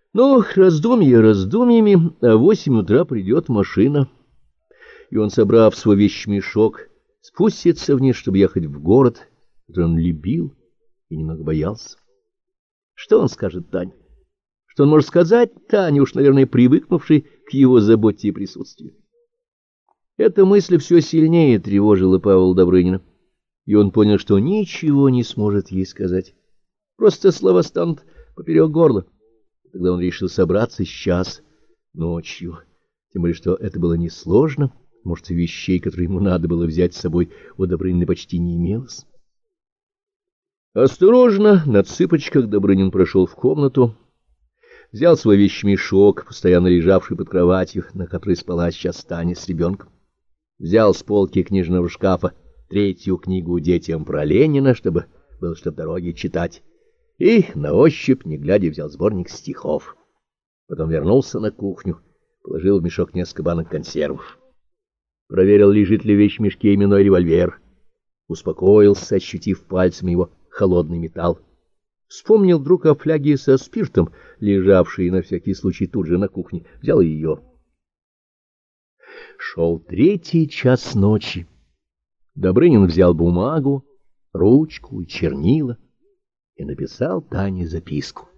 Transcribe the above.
Но раздумья раздумьями, а в 8 утра придет машина, и он, собрав свой вещмешок, спустится вниз, чтобы ехать в город, который он любил и немного боялся. Что он скажет Тане? Что он может сказать Тане, уж, наверное, привыкнувшей к его заботе и присутствию? Эта мысль все сильнее тревожила Павла Добрынина, и он понял, что ничего не сможет ей сказать. Просто слова станут поперек горла. Тогда он решил собраться сейчас, ночью, тем более, что это было несложно. Может, и вещей, которые ему надо было взять с собой, у Добрынина почти не имелось. Осторожно, на цыпочках Добрынин прошел в комнату, взял свой вещмешок, постоянно лежавший под кроватью, на которой спала сейчас Таня с ребенком, взял с полки книжного шкафа 3-ю книгу детям про Ленина, чтобы было что в дороге читать, и на ощупь, не глядя, взял сборник стихов. Потом вернулся на кухню, положил в мешок несколько банок консервов. Проверил, лежит ли в вещмешке именной револьвер. Успокоился, ощутив пальцами его холодный металл. Вспомнил вдруг о фляге со спиртом, лежавшей на всякий случай тут же на кухне. Взял ее. Шел 3-й час ночи. Добрынин взял бумагу, ручку и чернила и написал Тане записку.